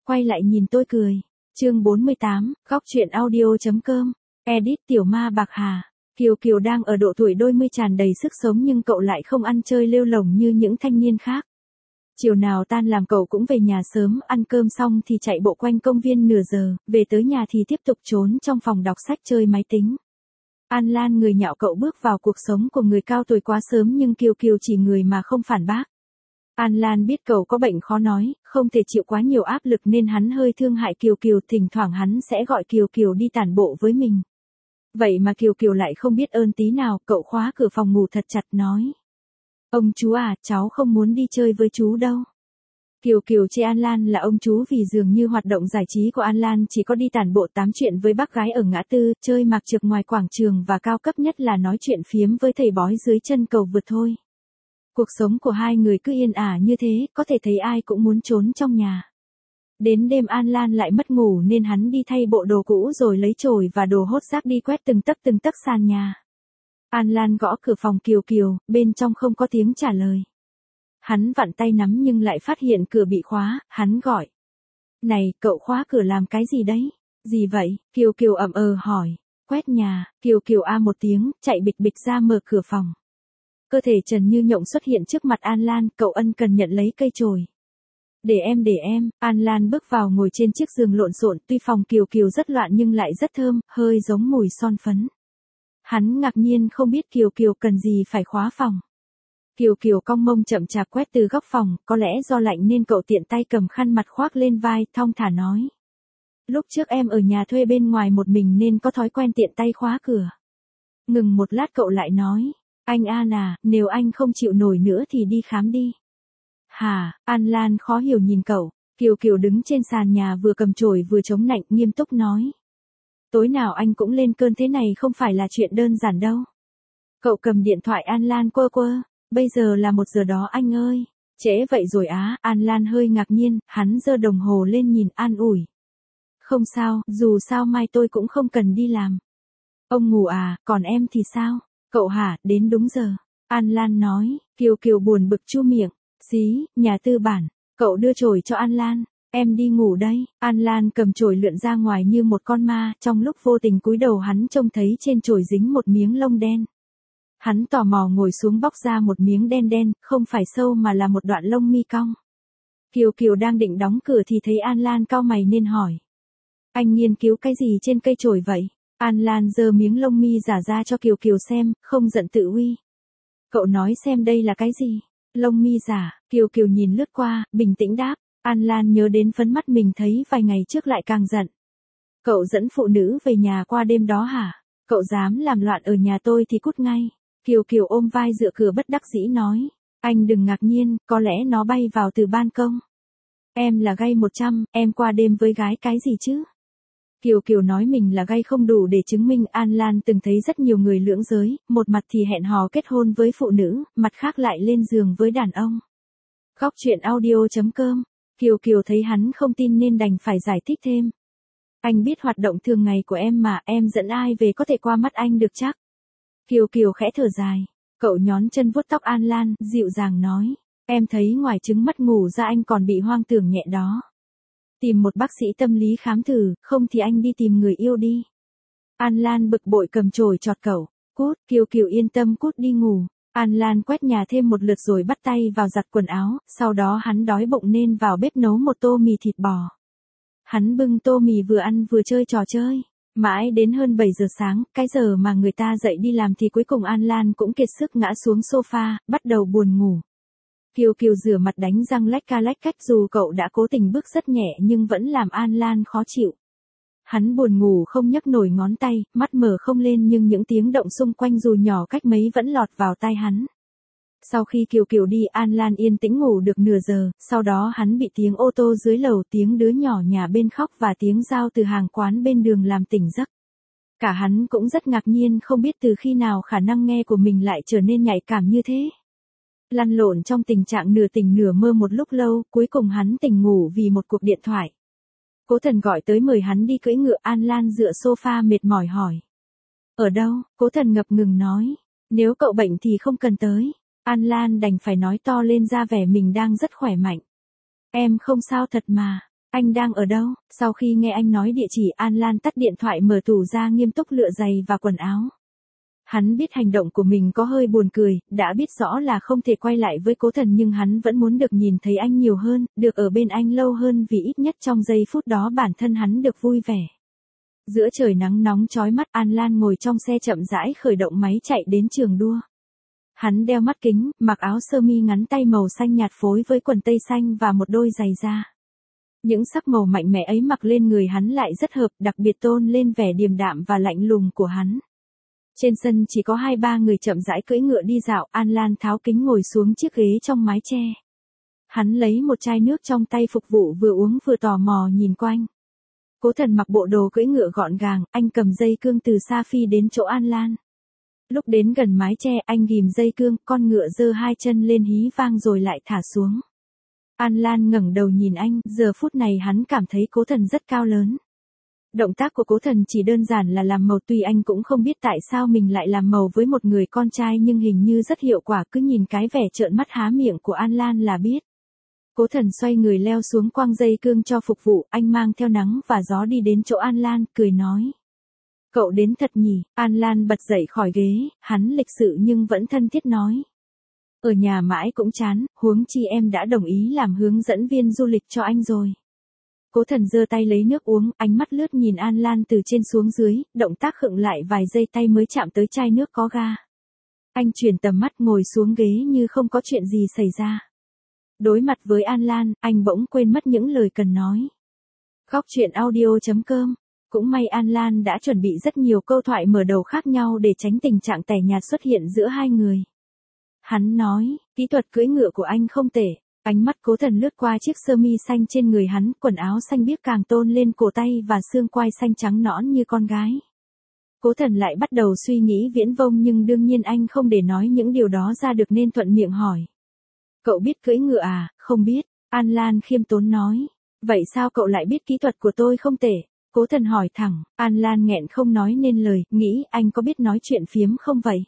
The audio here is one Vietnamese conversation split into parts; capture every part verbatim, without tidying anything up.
quay lại nhìn tôi cười. Chương bốn mươi tám, góc truyện audio.com. Edit Tiểu Ma Bạc Hà. Kiều Kiều đang ở độ tuổi đôi mươi tràn đầy sức sống nhưng cậu lại không ăn chơi lêu lổng như những thanh niên khác. Chiều nào tan làm cậu cũng về nhà sớm, ăn cơm xong thì chạy bộ quanh công viên nửa giờ, về tới nhà thì tiếp tục trốn trong phòng đọc sách chơi máy tính. An Lan người nhạo cậu bước vào cuộc sống của người cao tuổi quá sớm nhưng Kiều Kiều chỉ người mà không phản bác. An Lan biết cậu có bệnh khó nói, không thể chịu quá nhiều áp lực nên hắn hơi thương hại Kiều Kiều, thỉnh thoảng hắn sẽ gọi Kiều Kiều đi tản bộ với mình. Vậy mà Kiều Kiều lại không biết ơn tí nào, cậu khóa cửa phòng ngủ thật chặt nói. Ông chú à, cháu không muốn đi chơi với chú đâu. Kiều Kiều chê An Lan là ông chú vì dường như hoạt động giải trí của An Lan chỉ có đi tản bộ tám chuyện với bác gái ở ngã tư, chơi mạc trược ngoài quảng trường và cao cấp nhất là nói chuyện phiếm với thầy bói dưới chân cầu vượt thôi. Cuộc sống của hai người cứ yên ả như thế, có thể thấy ai cũng muốn trốn trong nhà. Đến đêm An Lan lại mất ngủ nên hắn đi thay bộ đồ cũ rồi lấy chổi và đồ hốt rác đi quét từng tấc từng tấc sàn nhà. An Lan gõ cửa phòng Kiều Kiều, bên trong không có tiếng trả lời. Hắn vặn tay nắm nhưng lại phát hiện cửa bị khóa, hắn gọi. Này, cậu khóa cửa làm cái gì đấy? Gì vậy? Kiều Kiều ậm ờ hỏi. Quét nhà. Kiều Kiều a một tiếng, chạy bịch bịch ra mở cửa phòng. Cơ thể trần như nhộng xuất hiện trước mặt An Lan, cậu ân cần nhận lấy cây chổi. Để em để em, An Lan bước vào ngồi trên chiếc giường lộn xộn, tuy phòng Kiều Kiều rất loạn nhưng lại rất thơm, hơi giống mùi son phấn. Hắn ngạc nhiên không biết Kiều Kiều cần gì phải khóa phòng. Kiều Kiều cong mông chậm chạp quét từ góc phòng, có lẽ do lạnh nên cậu tiện tay cầm khăn mặt khoác lên vai, thong thả nói. Lúc trước em ở nhà thuê bên ngoài một mình nên có thói quen tiện tay khóa cửa. Ngừng một lát cậu lại nói. Anh An à, nếu anh không chịu nổi nữa thì đi khám đi. Hả? An Lan khó hiểu nhìn cậu. Kiều Kiều đứng trên sàn nhà vừa cầm chổi vừa chống nạnh nghiêm túc nói. Tối nào anh cũng lên cơn thế này không phải là chuyện đơn giản đâu. Cậu cầm điện thoại An Lan quơ quơ. Bây giờ là một giờ đó anh ơi. Trễ vậy rồi á. An Lan hơi ngạc nhiên, hắn giơ đồng hồ lên nhìn an ủi. Không sao, dù sao mai tôi cũng không cần đi làm. Ông ngủ à, còn em thì sao? Cậu hả, đến đúng giờ. An Lan nói. Kiều Kiều buồn bực chu miệng. Xí, nhà tư bản. Cậu đưa chổi cho An Lan. Em đi ngủ đây. An Lan cầm chổi lượn ra ngoài như một con ma, trong lúc vô tình cúi đầu hắn trông thấy trên chổi dính một miếng lông đen. Hắn tò mò ngồi xuống bóc ra một miếng đen đen, không phải sâu mà là một đoạn lông mi cong. Kiều Kiều đang định đóng cửa thì thấy An Lan cau mày nên hỏi. Anh nghiên cứu cái gì trên cây chổi vậy? An Lan giơ miếng lông mi giả ra cho Kiều Kiều xem, không giận tự uy. Cậu nói xem đây là cái gì? Lông mi giả. Kiều Kiều nhìn lướt qua, bình tĩnh đáp. An Lan nhớ đến phấn mắt mình thấy vài ngày trước lại càng giận. Cậu dẫn phụ nữ về nhà qua đêm đó hả? Cậu dám làm loạn ở nhà tôi thì cút ngay. Kiều Kiều ôm vai dựa cửa bất đắc dĩ nói. Anh đừng ngạc nhiên, có lẽ nó bay vào từ ban công. Em là gay một trăm, em qua đêm với gái cái gì chứ? Kiều Kiều nói mình là gay không đủ để chứng minh. An Lan từng thấy rất nhiều người lưỡng giới, một mặt thì hẹn hò kết hôn với phụ nữ, mặt khác lại lên giường với đàn ông. Góc truyện audio.com. Kiều Kiều thấy hắn không tin nên đành phải giải thích thêm. Anh biết hoạt động thường ngày của em mà, em dẫn ai về có thể qua mắt anh được chắc. Kiều Kiều khẽ thở dài. Cậu nhón chân vuốt tóc An Lan, dịu dàng nói. Em thấy ngoài chứng mất ngủ ra anh còn bị hoang tưởng nhẹ đó. Tìm một bác sĩ tâm lý khám thử, không thì anh đi tìm người yêu đi. An Lan bực bội cầm chổi chọt cậu. Cút, Kiều Kiều yên tâm cút đi ngủ. An Lan quét nhà thêm một lượt rồi bắt tay vào giặt quần áo, sau đó hắn đói bụng nên vào bếp nấu một tô mì thịt bò. Hắn bưng tô mì vừa ăn vừa chơi trò chơi. Mãi đến hơn bảy giờ sáng, cái giờ mà người ta dậy đi làm thì cuối cùng An Lan cũng kiệt sức ngã xuống sofa, bắt đầu buồn ngủ. Kiều Kiều rửa mặt đánh răng lách ca lách cách dù cậu đã cố tình bước rất nhẹ nhưng vẫn làm An Lan khó chịu. Hắn buồn ngủ không nhấc nổi ngón tay, mắt mở không lên nhưng những tiếng động xung quanh dù nhỏ cách mấy vẫn lọt vào tai hắn. Sau khi Kiều Kiều đi An Lan yên tĩnh ngủ được nửa giờ, sau đó hắn bị tiếng ô tô dưới lầu, tiếng đứa nhỏ nhà bên khóc và tiếng dao từ hàng quán bên đường làm tỉnh giấc. Cả hắn cũng rất ngạc nhiên không biết từ khi nào khả năng nghe của mình lại trở nên nhạy cảm như thế. Lăn lộn trong tình trạng nửa tỉnh nửa mơ một lúc lâu, cuối cùng hắn tỉnh ngủ vì một cuộc điện thoại. Cố Thần gọi tới mời hắn đi cưỡi ngựa. An Lan dựa sofa mệt mỏi hỏi. Ở đâu? Cố Thần ngập ngừng nói. Nếu cậu bệnh thì không cần tới. An Lan đành phải nói to lên ra vẻ mình đang rất khỏe mạnh. Em không sao thật mà. Anh Anh đang ở đâu? Sau khi nghe anh nói địa chỉ, An Lan tắt điện thoại mở tủ ra nghiêm túc lựa giày và quần áo. Hắn biết hành động của mình có hơi buồn cười, đã biết rõ là không thể quay lại với Cố Thần nhưng hắn vẫn muốn được nhìn thấy anh nhiều hơn, được ở bên anh lâu hơn vì ít nhất trong giây phút đó bản thân hắn được vui vẻ. Giữa trời nắng nóng chói mắt, An Lan ngồi trong xe chậm rãi khởi động máy chạy đến trường đua. Hắn đeo mắt kính, mặc áo sơ mi ngắn tay màu xanh nhạt phối với quần tây xanh và một đôi giày da. Những sắc màu mạnh mẽ ấy mặc lên người hắn lại rất hợp, đặc biệt tôn lên vẻ điềm đạm và lạnh lùng của hắn. Trên sân chỉ có hai ba người chậm rãi cưỡi ngựa đi dạo, An Lan tháo kính ngồi xuống chiếc ghế trong mái che. Hắn lấy một chai nước trong tay phục vụ vừa uống vừa tò mò nhìn quanh. Cố Thần mặc bộ đồ cưỡi ngựa gọn gàng, anh cầm dây cương từ xa phi đến chỗ An Lan. Lúc đến gần mái che, anh ghìm dây cương, con ngựa giơ hai chân lên hí vang rồi lại thả xuống. An Lan ngẩng đầu nhìn anh, giờ phút này hắn cảm thấy Cố Thần rất cao lớn. Động tác của Cố Thần chỉ đơn giản là làm màu, tuy anh cũng không biết tại sao mình lại làm màu với một người con trai nhưng hình như rất hiệu quả, cứ nhìn cái vẻ trợn mắt há miệng của An Lan là biết. Cố Thần xoay người leo xuống quăng dây cương cho phục vụ, anh mang theo nắng và gió đi đến chỗ An Lan, cười nói. Cậu đến thật nhỉ? An Lan bật dậy khỏi ghế, hắn lịch sự nhưng vẫn thân thiết nói. Ở nhà mãi cũng chán, huống chi em đã đồng ý làm hướng dẫn viên du lịch cho anh rồi. Cố Thần giơ tay lấy nước uống, ánh mắt lướt nhìn An Lan từ trên xuống dưới, động tác khựng lại vài giây tay mới chạm tới chai nước có ga. Anh chuyển tầm mắt ngồi xuống ghế như không có chuyện gì xảy ra. Đối mặt với An Lan, anh bỗng quên mất những lời cần nói. Góc truyện audio chấm com. Cũng may An Lan đã chuẩn bị rất nhiều câu thoại mở đầu khác nhau để tránh tình trạng tẻ nhạt xuất hiện giữa hai người. Hắn nói, kỹ thuật cưỡi ngựa của anh không tệ. Ánh mắt Cố Thần lướt qua chiếc sơ mi xanh trên người hắn, quần áo xanh biếc càng tôn lên cổ tay và xương quai xanh trắng nõn như con gái. Cố Thần lại bắt đầu suy nghĩ viễn vông nhưng đương nhiên anh không để nói những điều đó ra được nên thuận miệng hỏi. Cậu biết cưỡi ngựa à? Không biết. An Lan khiêm tốn nói. Vậy sao cậu lại biết kỹ thuật của tôi không tệ? Cố Thần hỏi thẳng. An Lan nghẹn không nói nên lời, nghĩ anh có biết nói chuyện phiếm không vậy?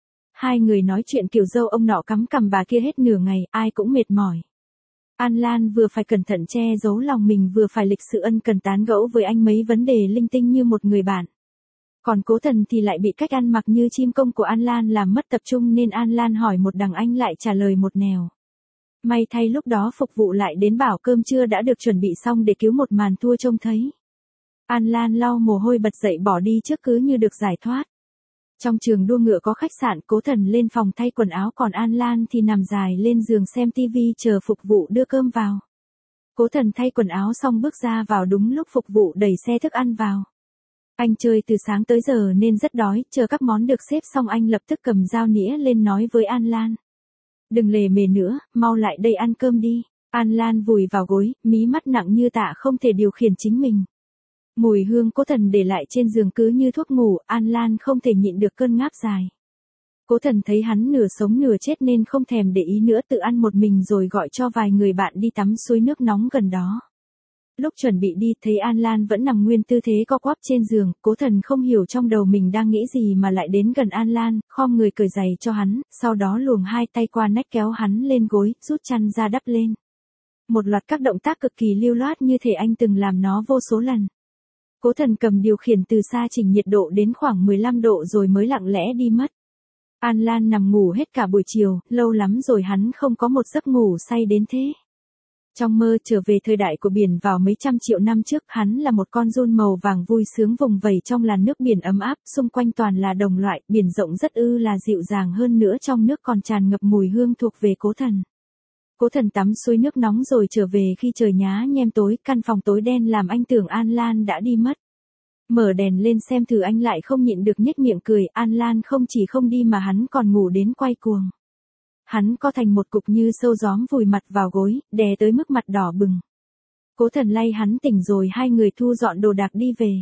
Hai người nói chuyện kiểu dâu ông nọ cắm cằm bà kia hết nửa ngày, ai cũng mệt mỏi. An Lan vừa phải cẩn thận che giấu lòng mình vừa phải lịch sự ân cần tán gẫu với anh mấy vấn đề linh tinh như một người bạn. Còn Cố Thần thì lại bị cách ăn mặc như chim công của An Lan làm mất tập trung nên An Lan hỏi một đằng anh lại trả lời một nẻo. May thay lúc đó phục vụ lại đến bảo cơm trưa đã được chuẩn bị xong để cứu một màn thua trông thấy. An Lan lau mồ hôi bật dậy bỏ đi trước cứ như được giải thoát. Trong trường đua ngựa có khách sạn, Cố Thần lên phòng thay quần áo còn An Lan thì nằm dài lên giường xem tivi chờ phục vụ đưa cơm vào. Cố Thần thay quần áo xong bước ra vào đúng lúc phục vụ đẩy xe thức ăn vào. Anh chơi từ sáng tới giờ nên rất đói, chờ các món được xếp xong anh lập tức cầm dao nĩa lên nói với An Lan. Đừng lề mề nữa, mau lại đây ăn cơm đi. An Lan vùi vào gối, mí mắt nặng như tạ không thể điều khiển chính mình. Mùi hương Cố Thần để lại trên giường cứ như thuốc ngủ, An Lan không thể nhịn được cơn ngáp dài. Cố Thần thấy hắn nửa sống nửa chết nên không thèm để ý nữa, tự ăn một mình rồi gọi cho vài người bạn đi tắm suối nước nóng gần đó. Lúc chuẩn bị đi thấy An Lan vẫn nằm nguyên tư thế co quắp trên giường, Cố Thần không hiểu trong đầu mình đang nghĩ gì mà lại đến gần An Lan, khom người cởi giày cho hắn, sau đó luồn hai tay qua nách kéo hắn lên gối, rút chăn ra đắp lên. Một loạt các động tác cực kỳ lưu loát như thể anh từng làm nó vô số lần. Cố Thần cầm điều khiển từ xa chỉnh nhiệt độ đến khoảng mười lăm độ rồi mới lặng lẽ đi mất. An Lan nằm ngủ hết cả buổi chiều, lâu lắm rồi hắn không có một giấc ngủ say đến thế. Trong mơ trở về thời đại của biển vào mấy trăm triệu năm trước, hắn là một con giun màu vàng vui sướng vùng vẫy trong làn nước biển ấm áp, xung quanh toàn là đồng loại, biển rộng rất ư là dịu dàng, hơn nữa trong nước còn tràn ngập mùi hương thuộc về Cố Thần. Cố Thần tắm suối nước nóng rồi trở về khi trời nhá nhem tối, căn phòng tối đen làm anh tưởng An Lan đã đi mất. Mở đèn lên xem thử anh lại không nhịn được nhếch miệng cười, An Lan không chỉ không đi mà hắn còn ngủ đến quay cuồng. Hắn co thành một cục như sâu gióm vùi mặt vào gối, đè tới mức mặt đỏ bừng. Cố Thần lay hắn tỉnh rồi hai người thu dọn đồ đạc đi về.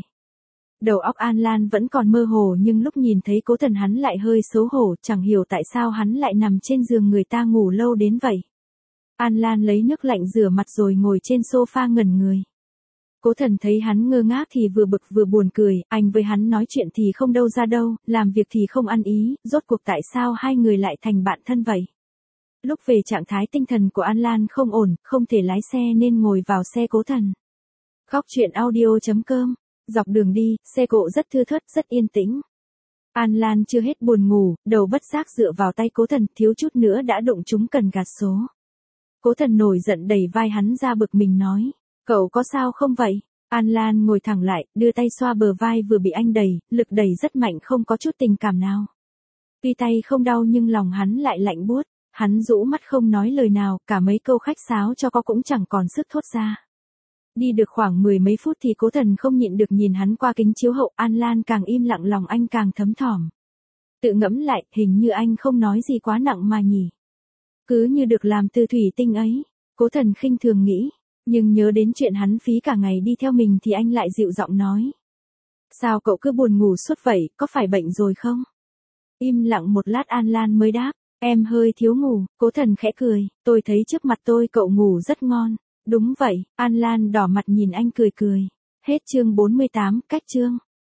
Đầu óc An Lan vẫn còn mơ hồ nhưng lúc nhìn thấy Cố Thần hắn lại hơi xấu hổ, chẳng hiểu tại sao hắn lại nằm trên giường người ta ngủ lâu đến vậy. An Lan lấy nước lạnh rửa mặt rồi ngồi trên sofa ngẩn người. Cố Thần thấy hắn ngơ ngác thì vừa bực vừa buồn cười, anh với hắn nói chuyện thì không đâu ra đâu, làm việc thì không ăn ý, rốt cuộc tại sao hai người lại thành bạn thân vậy? Lúc về trạng thái tinh thần của An Lan không ổn, không thể lái xe nên ngồi vào xe Cố Thần. Góc chuyện audio chấm com. Dọc đường đi, xe cộ rất thưa thớt, rất yên tĩnh. An Lan chưa hết buồn ngủ, đầu bất giác dựa vào tay Cố Thần, thiếu chút nữa đã đụng trúng cần gạt số. Cố Thần nổi giận đẩy vai hắn ra bực mình nói, cậu có sao không vậy? An Lan ngồi thẳng lại, đưa tay xoa bờ vai vừa bị anh đẩy, lực đẩy rất mạnh không có chút tình cảm nào. Tuy tay không đau nhưng lòng hắn lại lạnh buốt, hắn rũ mắt không nói lời nào, cả mấy câu khách sáo cho có cũng chẳng còn sức thốt ra. Đi được khoảng mười mấy phút thì Cố Thần không nhịn được nhìn hắn qua kính chiếu hậu, An Lan càng im lặng lòng anh càng thấm thỏm. Tự ngẫm lại, hình như anh không nói gì quá nặng mà nhỉ. Cứ như được làm từ thủy tinh ấy, Cố Thần khinh thường nghĩ, nhưng nhớ đến chuyện hắn phí cả ngày đi theo mình thì anh lại dịu giọng nói. Sao cậu cứ buồn ngủ suốt vậy, có phải bệnh rồi không? Im lặng một lát An Lan mới đáp, em hơi thiếu ngủ. Cố Thần khẽ cười, tôi thấy trước mặt tôi cậu ngủ rất ngon. Đúng vậy, An Lan đỏ mặt nhìn anh cười cười. Hết chương bốn mươi tám, cách chương.